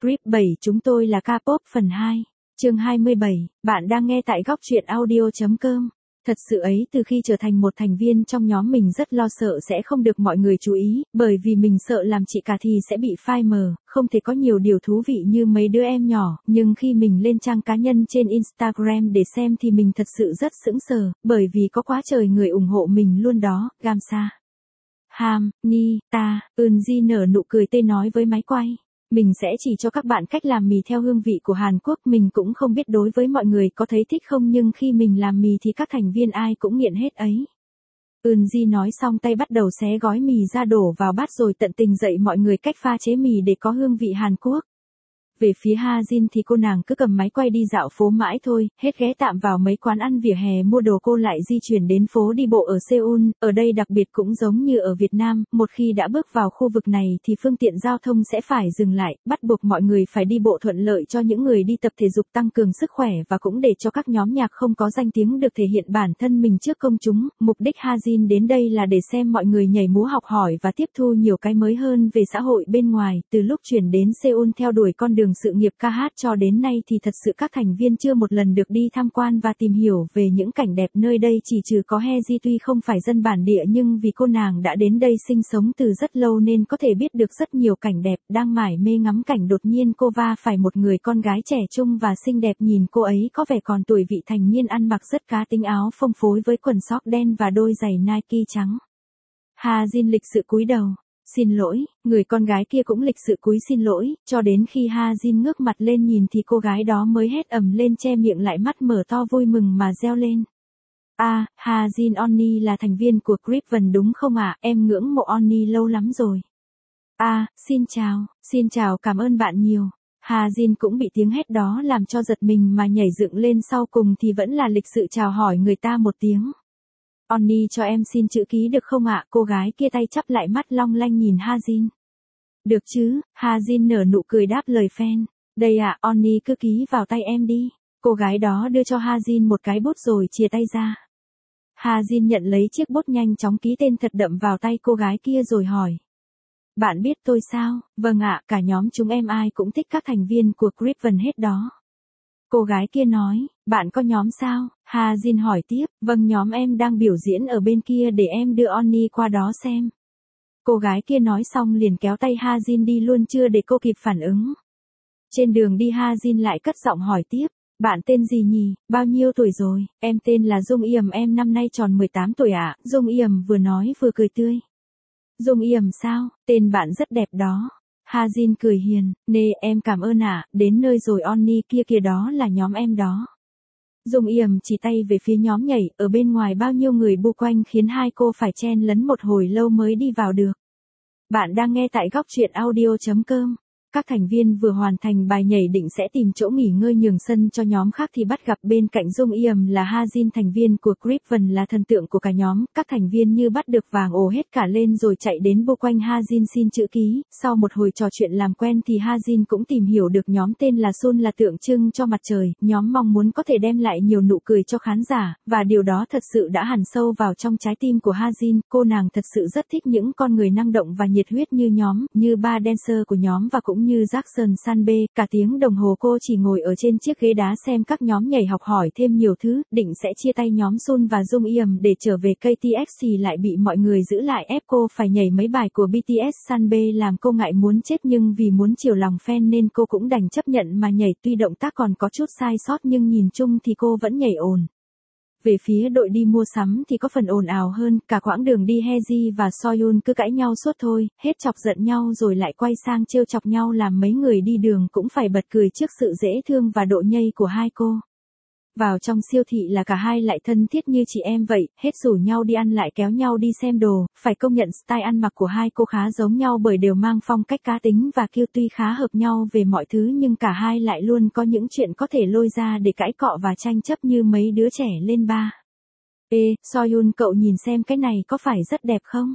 Grip 7 chúng tôi là K-pop phần 2, chương 27, bạn đang nghe tại góc truyện audio.com. Thật sự ấy, từ khi trở thành một thành viên trong nhóm mình rất lo sợ sẽ không được mọi người chú ý, bởi vì mình sợ làm chị cả thì sẽ bị phai mờ, không thể có nhiều điều thú vị như mấy đứa em nhỏ, nhưng khi mình lên trang cá nhân trên Instagram để xem thì mình thật sự rất sững sờ, bởi vì có quá trời người ủng hộ mình luôn đó. Gamsa Ham, Ni, Ta, Eunji nở nụ cười tê nói với máy quay. Mình sẽ chỉ cho các bạn cách làm mì theo hương vị của Hàn Quốc. Mình cũng không biết đối với mọi người có thấy thích không, nhưng khi mình làm mì thì các thành viên ai cũng nghiện hết ấy. Eunji nói xong tay bắt đầu xé gói mì ra đổ vào bát rồi tận tình dạy mọi người cách pha chế mì để có hương vị Hàn Quốc. Về phía Ha-jin thì cô nàng cứ cầm máy quay đi dạo phố mãi thôi, hết ghé tạm vào mấy quán ăn vỉa hè mua đồ cô lại di chuyển đến phố đi bộ ở Seoul, ở đây đặc biệt cũng giống như ở Việt Nam, một khi đã bước vào khu vực này thì phương tiện giao thông sẽ phải dừng lại, bắt buộc mọi người phải đi bộ thuận lợi cho những người đi tập thể dục tăng cường sức khỏe và cũng để cho các nhóm nhạc không có danh tiếng được thể hiện bản thân mình trước công chúng. Mục đích Ha-jin đến đây là để xem mọi người nhảy múa học hỏi và tiếp thu nhiều cái mới hơn về xã hội bên ngoài. Từ lúc chuyển đến Seoul theo đuổi con đường sự nghiệp ca hát cho đến nay thì thật sự các thành viên chưa một lần được đi tham quan và tìm hiểu về những cảnh đẹp nơi đây, chỉ trừ có Haeji, tuy không phải dân bản địa nhưng vì cô nàng đã đến đây sinh sống từ rất lâu nên có thể biết được rất nhiều cảnh đẹp. Đang mải mê ngắm cảnh đột nhiên cô va phải một người con gái trẻ trung và xinh đẹp, nhìn cô ấy có vẻ còn tuổi vị thành niên, ăn mặc rất cá tính, áo phông phối với quần sóc đen và đôi giày Nike trắng. Ha-jin lịch sự cúi đầu. Xin lỗi, người con gái kia cũng lịch sự cúi xin lỗi, cho đến khi Ha-jin ngước mặt lên nhìn thì cô gái đó mới hét ầm lên, che miệng lại, mắt mở to vui mừng mà reo lên. Ha-jin, Onni là thành viên của Griffin đúng không ạ? Em ngưỡng mộ Onni lâu lắm rồi. Xin chào, cảm ơn bạn nhiều. Ha-jin cũng bị tiếng hét đó làm cho giật mình mà nhảy dựng lên, sau cùng thì vẫn là lịch sự chào hỏi người ta một tiếng. Onni cho em xin chữ ký được không ạ? Cô gái kia tay chắp lại, mắt long lanh nhìn Ha-jin. Được chứ, Ha-jin nở nụ cười đáp lời fan. Đây ạ, Onni cứ ký vào tay em đi. Cô gái đó đưa cho Ha-jin một cái bút rồi chìa tay ra. Ha-jin nhận lấy chiếc bút, nhanh chóng ký tên thật đậm vào tay cô gái kia rồi hỏi. Bạn biết tôi sao? Vâng ạ, cả nhóm chúng em ai cũng thích các thành viên của Griffin hết đó. Cô gái kia nói, bạn có nhóm sao? Ha-jin hỏi tiếp, vâng, nhóm em đang biểu diễn ở bên kia, để em đưa Onni qua đó xem. Cô gái kia nói xong liền kéo tay Ha-jin đi luôn, chưa để cô kịp phản ứng. Trên đường đi Ha-jin lại cất giọng hỏi tiếp, bạn tên gì nhỉ, bao nhiêu tuổi rồi? Em tên là Dung Yểm, em năm nay tròn 18 tuổi ạ. Dung Yểm vừa nói vừa cười tươi. Dung Yểm sao, tên bạn rất đẹp đó. Ha-jin cười hiền, nè em cảm ơn ạ, đến nơi rồi, Onni kia kìa, đó là nhóm em đó. Dung Yểm chỉ tay về phía nhóm nhảy, ở bên ngoài bao nhiêu người bu quanh khiến hai cô phải chen lấn một hồi lâu mới đi vào được. Bạn đang nghe tại góc truyện audio.com. Các thành viên vừa hoàn thành bài nhảy định sẽ tìm chỗ nghỉ ngơi nhường sân cho nhóm khác thì bắt gặp bên cạnh Dung Yểm là Ha-jin, thành viên của Griffin, là thần tượng của cả nhóm. Các thành viên như bắt được vàng ồ hết cả lên rồi chạy đến bu quanh Ha-jin xin chữ ký. Sau một hồi trò chuyện làm quen thì Ha-jin cũng tìm hiểu được nhóm tên là Sun, là tượng trưng cho mặt trời. Nhóm mong muốn có thể đem lại nhiều nụ cười cho khán giả, và điều đó thật sự đã hằn sâu vào trong trái tim của Ha-jin. Cô nàng thật sự rất thích những con người năng động và nhiệt huyết như nhóm, như ba dancer của nhóm và cũng như Jackson Sanbe. Cả tiếng đồng hồ cô chỉ ngồi ở trên chiếc ghế đá xem các nhóm nhảy, học hỏi thêm nhiều thứ. Định sẽ chia tay nhóm Sun và Dung Yểm để trở về KTX thì lại bị mọi người giữ lại, ép cô phải nhảy mấy bài của BTS. Sanbe làm cô ngại muốn chết, nhưng vì muốn chiều lòng fan nên cô cũng đành chấp nhận mà nhảy, tuy động tác còn có chút sai sót nhưng nhìn chung thì cô vẫn nhảy ổn. Về phía đội đi mua sắm thì có phần ồn ào hơn, cả quãng đường đi Haeji và Soyun cứ cãi nhau suốt thôi, hết chọc giận nhau rồi lại quay sang trêu chọc nhau, làm mấy người đi đường cũng phải bật cười trước sự dễ thương và độ nhây của hai cô. Vào trong siêu thị là cả hai lại thân thiết như chị em vậy, hết rủ nhau đi ăn lại kéo nhau đi xem đồ. Phải công nhận style ăn mặc của hai cô khá giống nhau bởi đều mang phong cách cá tính và kiêu, tuy khá hợp nhau về mọi thứ nhưng cả hai lại luôn có những chuyện có thể lôi ra để cãi cọ và tranh chấp như mấy đứa trẻ lên ba. Ê, Soyun, cậu nhìn xem cái này có phải rất đẹp không?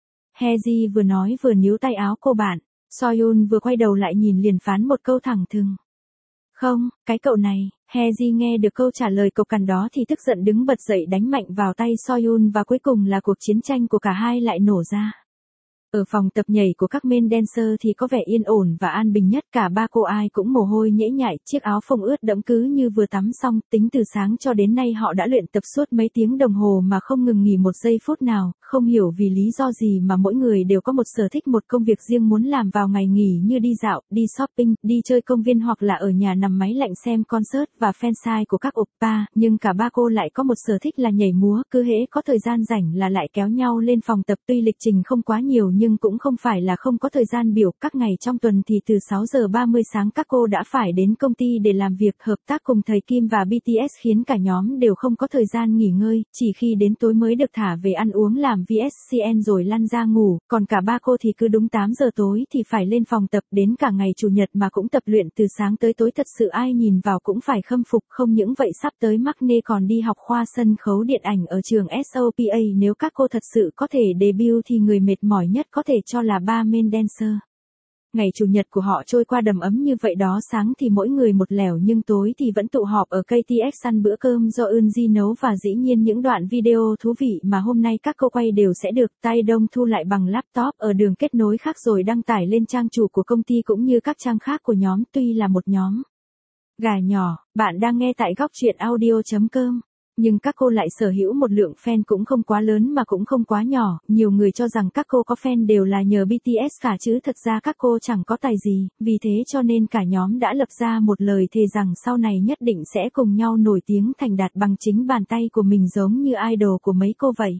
Haeji vừa nói vừa níu tay áo cô bạn. Soyun vừa quay đầu lại nhìn liền phán một câu thẳng thừng. Không, cái cậu này. Haeji nghe được câu trả lời cộc cằn đó thì tức giận đứng bật dậy đánh mạnh vào tay Soyun và cuối cùng là cuộc chiến tranh của cả hai lại nổ ra. Ở phòng tập nhảy của các main dancer thì có vẻ yên ổn và an bình nhất, cả ba cô ai cũng mồ hôi nhễ nhại, chiếc áo phông ướt đẫm cứ như vừa tắm xong, tính từ sáng cho đến nay họ đã luyện tập suốt mấy tiếng đồng hồ mà không ngừng nghỉ một giây phút nào, không hiểu vì lý do gì mà mỗi người đều có một sở thích, một công việc riêng muốn làm vào ngày nghỉ như đi dạo, đi shopping, đi chơi công viên hoặc là ở nhà nằm máy lạnh xem concert và fansite của các oppa, nhưng cả ba cô lại có một sở thích là nhảy múa, cứ hễ có thời gian rảnh là lại kéo nhau lên phòng tập, tuy lịch trình không quá nhiều nhưng cũng không phải là không có thời gian biểu, các ngày trong tuần thì từ 6 giờ 30 sáng các cô đã phải đến công ty để làm việc, hợp tác cùng thầy Kim và BTS khiến cả nhóm đều không có thời gian nghỉ ngơi, chỉ khi đến tối mới được thả về ăn uống làm VSCN rồi lăn ra ngủ, còn cả ba cô thì cứ đúng 8 giờ tối thì phải lên phòng tập, đến cả ngày chủ nhật mà cũng tập luyện từ sáng tới tối, thật sự ai nhìn vào cũng phải khâm phục, không những vậy sắp tới Maknae còn đi học khoa sân khấu điện ảnh ở trường SOPA, nếu các cô thật sự có thể debut thì người mệt mỏi nhất có thể cho là ba main dancer. Ngày chủ nhật của họ trôi qua đầm ấm như vậy đó, sáng thì mỗi người một lẻo nhưng tối thì vẫn tụ họp ở KTX ăn bữa cơm do Eunji nấu, và dĩ nhiên những đoạn video thú vị mà hôm nay các cô quay đều sẽ được Tae Dong thu lại bằng laptop ở đường kết nối khác rồi đăng tải lên trang chủ của công ty cũng như các trang khác của nhóm. Tuy là một nhóm gà nhỏ, bạn đang nghe tại góc truyện audio.com. Nhưng các cô lại sở hữu một lượng fan cũng không quá lớn mà cũng không quá nhỏ, nhiều người cho rằng các cô có fan đều là nhờ BTS cả chứ thật ra các cô chẳng có tài gì, vì thế cho nên cả nhóm đã lập ra một lời thề rằng sau này nhất định sẽ cùng nhau nổi tiếng thành đạt bằng chính bàn tay của mình giống như idol của mấy cô vậy.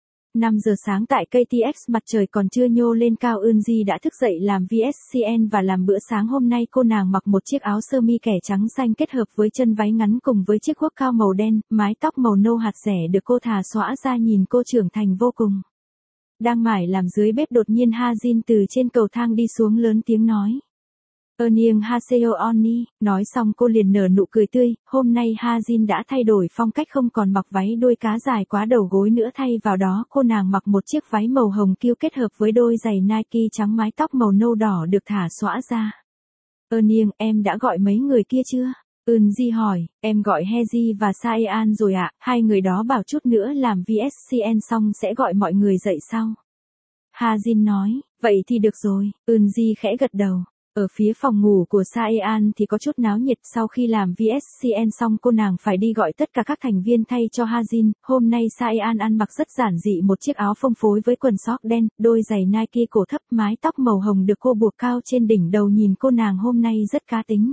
5 giờ sáng tại KTX, mặt trời còn chưa nhô lên cao, Eunji đã thức dậy làm VSCN và làm bữa sáng. Hôm nay cô nàng mặc một chiếc áo sơ mi kẻ trắng xanh kết hợp với chân váy ngắn cùng với chiếc guốc cao màu đen, mái tóc màu nâu hạt rẻ được cô thả xõa ra nhìn cô trưởng thành vô cùng. Đang mải làm dưới bếp đột nhiên Ha-jin từ trên cầu thang đi xuống lớn tiếng nói. Eunnieng Haseo Onni, nói xong cô liền nở nụ cười tươi, hôm nay Ha-jin đã thay đổi phong cách, không còn mặc váy đuôi cá dài quá đầu gối nữa, thay vào đó cô nàng mặc một chiếc váy màu hồng kiêu kết hợp với đôi giày Nike trắng, mái tóc màu nâu đỏ được thả xõa ra. Eunnieng, em đã gọi mấy người kia chưa? Eunji hỏi, em gọi Haeji và Saean rồi ạ, hai người đó bảo chút nữa làm VSCN xong sẽ gọi mọi người dậy sau. Ha-jin nói, vậy thì được rồi, Eunji khẽ gật đầu. Ở phía phòng ngủ của Saean thì có chút náo nhiệt, sau khi làm VSCN xong cô nàng phải đi gọi tất cả các thành viên thay cho Ha-jin. Hôm nay Saean ăn mặc rất giản dị, một chiếc áo phông phối với quần sóc đen, đôi giày Nike cổ thấp, mái tóc màu hồng được cô buộc cao trên đỉnh đầu, nhìn cô nàng hôm nay rất cá tính.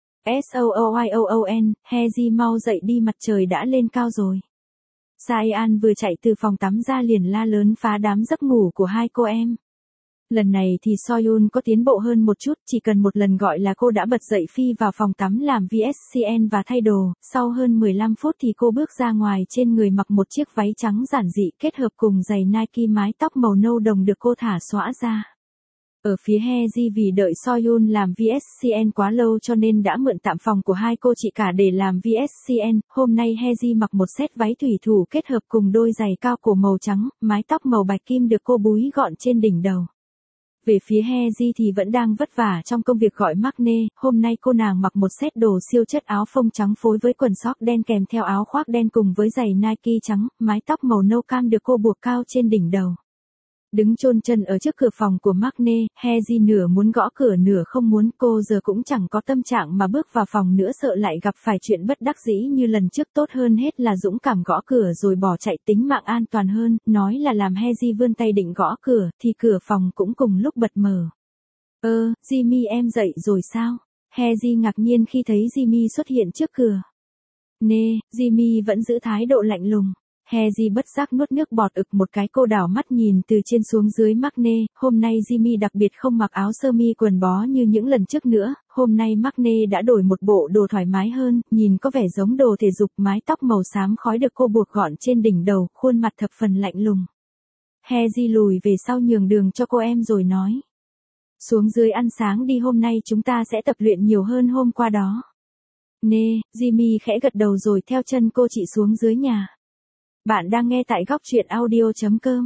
SOOYOON, Haeji mau dậy đi, mặt trời đã lên cao rồi. Saean vừa chạy từ phòng tắm ra liền la lớn phá đám giấc ngủ của hai cô em. Lần này thì Soyun có tiến bộ hơn một chút, chỉ cần một lần gọi là cô đã bật dậy phi vào phòng tắm làm VSCN và thay đồ, sau hơn 15 phút thì cô bước ra ngoài, trên người mặc một chiếc váy trắng giản dị kết hợp cùng giày Nike, mái tóc màu nâu đồng được cô thả xõa ra. Ở phía Haeji vì đợi Soyun làm VSCN quá lâu cho nên đã mượn tạm phòng của hai cô chị cả để làm VSCN. Hôm nay Haeji mặc một set váy thủy thủ kết hợp cùng đôi giày cao cổ màu trắng, mái tóc màu bạch kim được cô búi gọn trên đỉnh đầu. Về phía Haeji thì vẫn đang vất vả trong công việc gọi Maknae, hôm nay cô nàng mặc một set đồ siêu chất, áo phông trắng phối với quần sóc đen kèm theo áo khoác đen cùng với giày Nike trắng, mái tóc màu nâu cam được cô buộc cao trên đỉnh đầu. Đứng chôn chân ở trước cửa phòng của Maknae, Haeji nửa muốn gõ cửa nửa không muốn, cô giờ cũng chẳng có tâm trạng mà bước vào phòng nữa, sợ lại gặp phải chuyện bất đắc dĩ như lần trước, tốt hơn hết là dũng cảm gõ cửa rồi bỏ chạy, tính mạng an toàn hơn. Nói là làm, Haeji vươn tay định gõ cửa, thì cửa phòng cũng cùng lúc bật mở. Jimmy em dậy rồi sao? Haeji ngạc nhiên khi thấy Jimmy xuất hiện trước cửa. Nè, Jimmy vẫn giữ thái độ lạnh lùng. Haeji bất giác nuốt nước bọt ực một cái, cô đảo mắt nhìn từ trên xuống dưới Maknae. Hôm nay Jimmy đặc biệt không mặc áo sơ mi quần bó như những lần trước nữa, hôm nay Maknae đã đổi một bộ đồ thoải mái hơn, nhìn có vẻ giống đồ thể dục, mái tóc màu xám khói được cô buộc gọn trên đỉnh đầu, khuôn mặt thập phần lạnh lùng. Haeji lùi về sau nhường đường cho cô em rồi nói. Xuống dưới ăn sáng đi, hôm nay chúng ta sẽ tập luyện nhiều hơn hôm qua đó. Nè, Jimmy khẽ gật đầu rồi theo chân cô chị xuống dưới nhà. Bạn đang nghe tại góc truyện audio.com.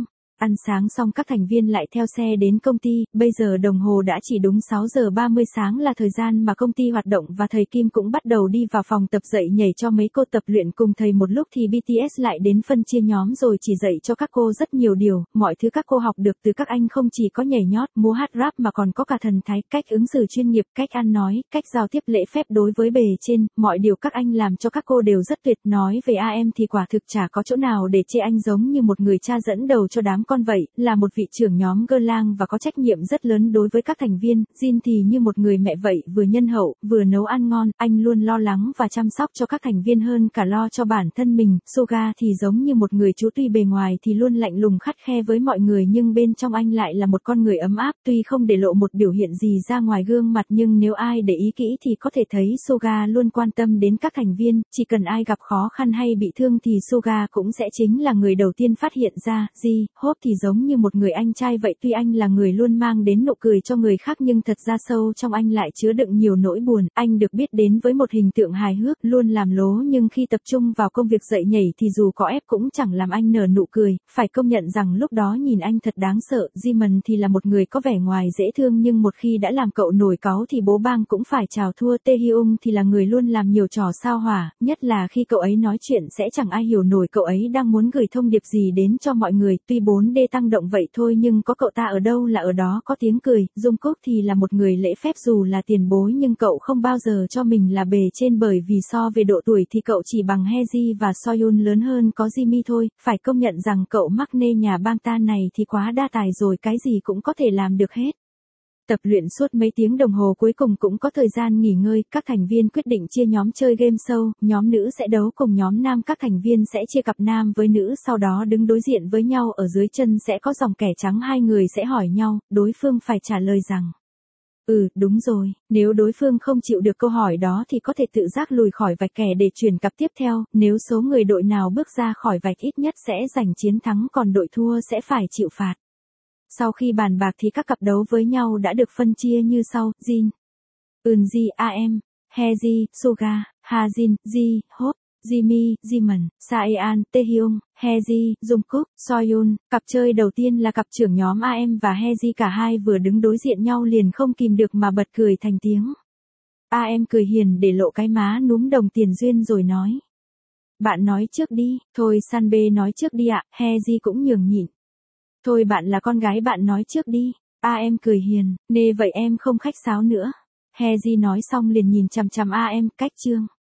Ăn sáng xong các thành viên lại theo xe đến công ty, bây giờ đồng hồ đã chỉ đúng 6 giờ 30 sáng là thời gian mà công ty hoạt động và thầy Kim cũng bắt đầu đi vào phòng tập dạy nhảy cho mấy cô tập luyện cùng thầy một lúc thì BTS lại đến phân chia nhóm rồi chỉ dạy cho các cô rất nhiều điều, mọi thứ các cô học được từ các anh không chỉ có nhảy nhót, múa hát rap mà còn có cả thần thái, cách ứng xử chuyên nghiệp, cách ăn nói, cách giao tiếp lễ phép đối với bề trên, mọi điều các anh làm cho các cô đều rất tuyệt. Nói về AM thì quả thực chả có chỗ nào để chê, anh giống như một người cha dẫn đầu cho đám con vậy, là một vị trưởng nhóm girl lang và có trách nhiệm rất lớn đối với các thành viên. Jin thì như một người mẹ vậy, vừa nhân hậu, vừa nấu ăn ngon, anh luôn lo lắng và chăm sóc cho các thành viên hơn cả lo cho bản thân mình. Suga thì giống như một người chú, tuy bề ngoài thì luôn lạnh lùng khắt khe với mọi người nhưng bên trong anh lại là một con người ấm áp, tuy không để lộ một biểu hiện gì ra ngoài gương mặt nhưng nếu ai để ý kỹ thì có thể thấy Suga luôn quan tâm đến các thành viên, chỉ cần ai gặp khó khăn hay bị thương thì Suga cũng sẽ chính là người đầu tiên phát hiện ra. J-Hope thì giống như một người anh trai vậy, tuy anh là người luôn mang đến nụ cười cho người khác nhưng thật ra sâu trong anh lại chứa đựng nhiều nỗi buồn. Anh được biết đến với một hình tượng hài hước, luôn làm lố nhưng khi tập trung vào công việc dạy nhảy thì dù có ép cũng chẳng làm anh nở nụ cười, phải công nhận rằng lúc đó nhìn anh thật đáng sợ. Jimin thì là một người có vẻ ngoài dễ thương nhưng một khi đã làm cậu nổi cáu thì bố bang cũng phải chào thua. Taehyung thì là người luôn làm nhiều trò sao hỏa, nhất là khi cậu ấy nói chuyện sẽ chẳng ai hiểu nổi cậu ấy đang muốn gửi thông điệp gì đến cho mọi người, tuy 4D tăng động vậy thôi nhưng có cậu ta ở đâu là ở đó có tiếng cười. Jungkook thì là một người lễ phép dù là tiền bối nhưng cậu không bao giờ cho mình là bề trên, bởi vì so về độ tuổi thì cậu chỉ bằng Heji và Soyun, lớn hơn có Jimmy thôi, phải công nhận rằng cậu Maknae nhà Bangtan này thì quá đa tài rồi, cái gì cũng có thể làm được hết. Tập luyện suốt mấy tiếng đồng hồ cuối cùng cũng có thời gian nghỉ ngơi, các thành viên quyết định chia nhóm chơi game show, nhóm nữ sẽ đấu cùng nhóm nam, các thành viên sẽ chia cặp nam với nữ sau đó đứng đối diện với nhau, ở dưới chân sẽ có dòng kẻ trắng, hai người sẽ hỏi nhau, đối phương phải trả lời rằng đúng rồi, nếu đối phương không chịu được câu hỏi đó thì có thể tự giác lùi khỏi vạch kẻ để chuyển cặp tiếp theo, nếu số người đội nào bước ra khỏi vạch ít nhất sẽ giành chiến thắng, còn đội thua sẽ phải chịu phạt. Sau khi bàn bạc thì các cặp đấu với nhau đã được phân chia như sau: Jin, Eunji, AM, Heji, Suga, Hajin, J-Hope, Jimmy, Jimin, Saean, Taehyung, Heji, Jungkook, Soyun. Cặp chơi đầu tiên là cặp trưởng nhóm AM và Heji, cả hai vừa đứng đối diện nhau liền không kìm được mà bật cười thành tiếng. AM cười hiền để lộ cái má núm đồng tiền duyên rồi nói: Bạn nói trước đi. Thôi Sanbe nói trước đi ạ. Heji cũng nhường nhịn. Thôi bạn là con gái, bạn nói trước đi. AM cười hiền, nê vậy em không khách sáo nữa. Heji nói xong liền nhìn chằm chằm AM, cách chương.